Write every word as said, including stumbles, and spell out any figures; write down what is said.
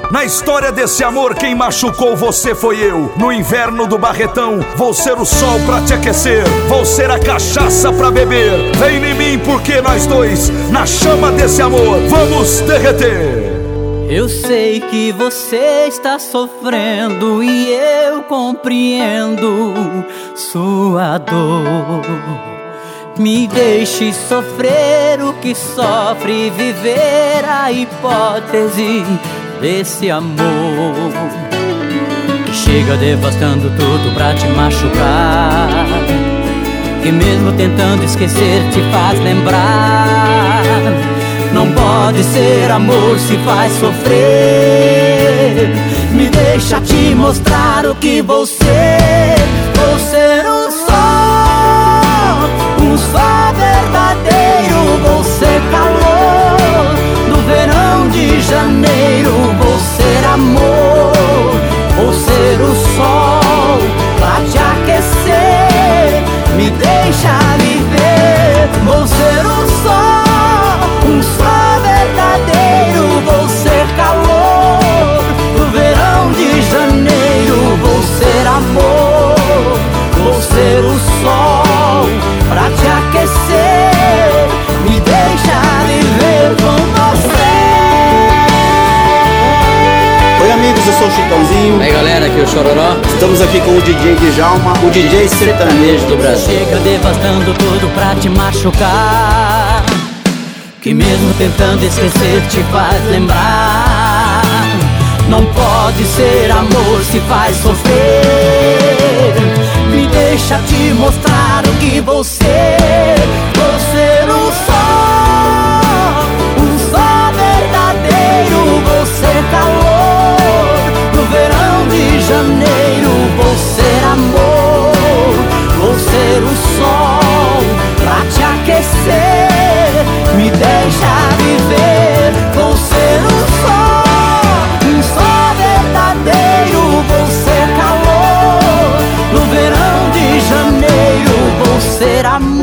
Na história desse amor, quem machucou você foi eu. No inverno do Barretão, vou ser o sol pra te aquecer, vou ser a cachaça pra beber. Vem em mim porque nós dois, na chama desse amor, vamos derreter. Eu sei que você está sofrendo e eu compreendo sua dor. Me deixe sofrer o que sofre, viver a hipótese desse amor que chega devastando tudo pra te machucar, que mesmo tentando esquecer te faz lembrar. Não pode ser amor se faz sofrer. Me deixa te mostrar o que você. Vou ser um sol, um sol verdadeiro. Vou ser calor no verão de janeiro. Vou ser amor, vou ser o sol pra te aquecer. Me deixa viver. Vou ser um sol, um sol verdadeiro. Vou ser calor no verão de janeiro. Vou ser amor, vou ser o sol pra te aquecer. Me deixa viver com você. Oi amigos, eu sou o Chitãozinho. Aí galera, aqui é o Chororó. Estamos aqui com o D J Djalma, o D J sertanejo do Brasil. Chega devastando tudo pra te machucar, que mesmo tentando esquecer te faz lembrar. Não pode ser amor se faz sofrer. Me deixa te mostrar o que você. Vou ser um sol, um sol verdadeiro. Vou ser calor no verão de janeiro. Vou ser amor, vou ser o sol pra te aquecer. Me deixa viver. Vou ser um sol, um sol verdadeiro. Vou ser calor no verão de janeiro. Vou ser amor,